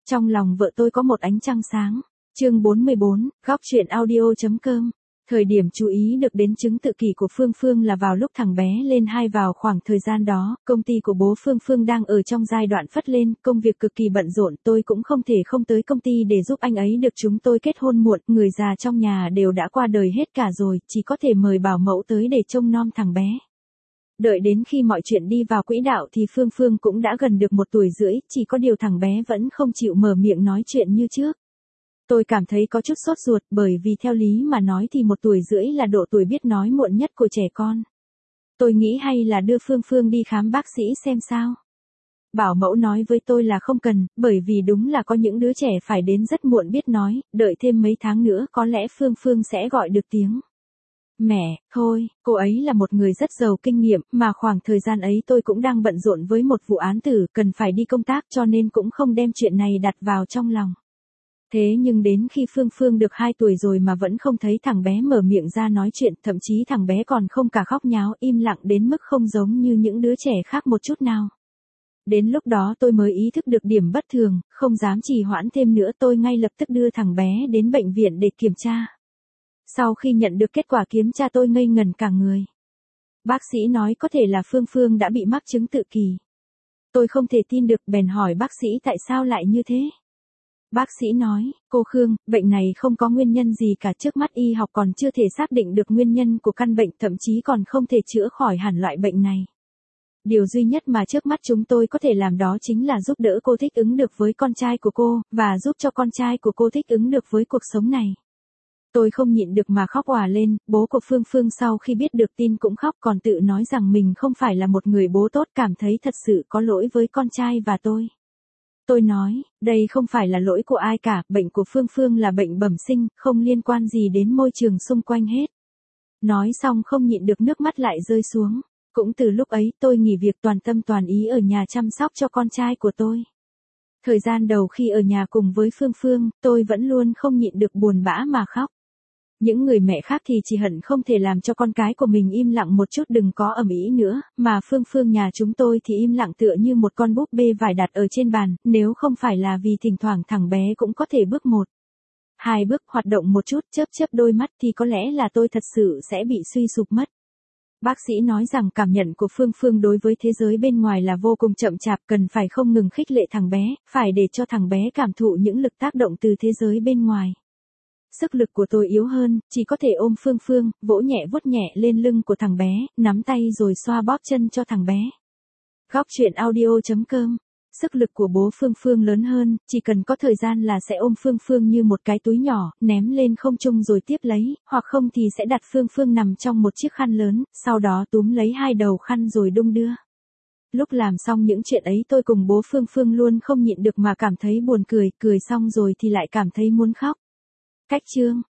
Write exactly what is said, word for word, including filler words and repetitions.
Trong lòng vợ tôi có một ánh trăng sáng. Chương bốn mươi bốn, góc truyện audio.com. Thời điểm chú ý được đến chứng tự kỷ của Phương Phương là vào lúc thằng bé lên hai vào khoảng thời gian đó, công ty của bố Phương Phương đang ở trong giai đoạn phất lên, công việc cực kỳ bận rộn, tôi cũng không thể không tới công ty để giúp anh ấy được, chúng tôi kết hôn muộn, người già trong nhà đều đã qua đời hết cả rồi, chỉ có thể mời bảo mẫu tới để trông nom thằng bé. Đợi đến khi mọi chuyện đi vào quỹ đạo thì Phương Phương cũng đã gần được một tuổi rưỡi, chỉ có điều thằng bé vẫn không chịu mở miệng nói chuyện như trước. Tôi cảm thấy có chút sốt ruột bởi vì theo lý mà nói thì một tuổi rưỡi là độ tuổi biết nói muộn nhất của trẻ con. Tôi nghĩ hay là đưa Phương Phương đi khám bác sĩ xem sao. Bảo mẫu nói với tôi là không cần, bởi vì đúng là có những đứa trẻ phải đến rất muộn biết nói, đợi thêm mấy tháng nữa có lẽ Phương Phương sẽ gọi được tiếng. Mẹ, thôi, cô ấy là một người rất giàu kinh nghiệm, mà khoảng thời gian ấy tôi cũng đang bận rộn với một vụ án tử, cần phải đi công tác cho nên cũng không đem chuyện này đặt vào trong lòng. Thế nhưng đến khi Phương Phương được hai tuổi rồi mà vẫn không thấy thằng bé mở miệng ra nói chuyện, thậm chí thằng bé còn không cả khóc nháo, im lặng đến mức không giống như những đứa trẻ khác một chút nào. Đến lúc đó tôi mới ý thức được điểm bất thường, không dám trì hoãn thêm nữa, tôi ngay lập tức đưa thằng bé đến bệnh viện để kiểm tra. Sau khi nhận được kết quả kiểm tra tôi ngây ngẩn cả người. Bác sĩ nói có thể là Phương Phương đã bị mắc chứng tự kỷ. Tôi không thể tin được, bèn hỏi bác sĩ tại sao lại như thế. Bác sĩ nói, cô Khương, bệnh này không có nguyên nhân gì cả, trước mắt y học còn chưa thể xác định được nguyên nhân của căn bệnh, thậm chí còn không thể chữa khỏi hẳn loại bệnh này. Điều duy nhất mà trước mắt chúng tôi có thể làm đó chính là giúp đỡ cô thích ứng được với con trai của cô, và giúp cho con trai của cô thích ứng được với cuộc sống này. Tôi không nhịn được mà khóc òa lên, bố của Phương Phương sau khi biết được tin cũng khóc, còn tự nói rằng mình không phải là một người bố tốt, cảm thấy thật sự có lỗi với con trai và tôi. Tôi nói, đây không phải là lỗi của ai cả, bệnh của Phương Phương là bệnh bẩm sinh, không liên quan gì đến môi trường xung quanh hết. Nói xong không nhịn được nước mắt lại rơi xuống. Cũng từ lúc ấy tôi nghỉ việc toàn tâm toàn ý ở nhà chăm sóc cho con trai của tôi. Thời gian đầu khi ở nhà cùng với Phương Phương, tôi vẫn luôn không nhịn được buồn bã mà khóc. Những người mẹ khác thì chỉ hận không thể làm cho con cái của mình im lặng một chút đừng có ầm ĩ nữa, mà Phương Phương nhà chúng tôi thì im lặng tựa như một con búp bê vải đặt ở trên bàn, nếu không phải là vì thỉnh thoảng thằng bé cũng có thể bước một, hai bước hoạt động một chút, chớp chớp đôi mắt thì có lẽ là tôi thật sự sẽ bị suy sụp mất. Bác sĩ nói rằng cảm nhận của Phương Phương đối với thế giới bên ngoài là vô cùng chậm chạp, cần phải không ngừng khích lệ thằng bé, phải để cho thằng bé cảm thụ những lực tác động từ thế giới bên ngoài. Sức lực của tôi yếu hơn, chỉ có thể ôm Phương Phương, vỗ nhẹ vuốt nhẹ lên lưng của thằng bé, nắm tay rồi xoa bóp chân cho thằng bé. Góc truyện audio.com. Sức lực của bố Phương Phương lớn hơn, chỉ cần có thời gian là sẽ ôm Phương Phương như một cái túi nhỏ, ném lên không trung rồi tiếp lấy, hoặc không thì sẽ đặt Phương Phương nằm trong một chiếc khăn lớn, sau đó túm lấy hai đầu khăn rồi đung đưa. Lúc làm xong những chuyện ấy tôi cùng bố Phương Phương luôn không nhịn được mà cảm thấy buồn cười, cười xong rồi thì lại cảm thấy muốn khóc. Cách chương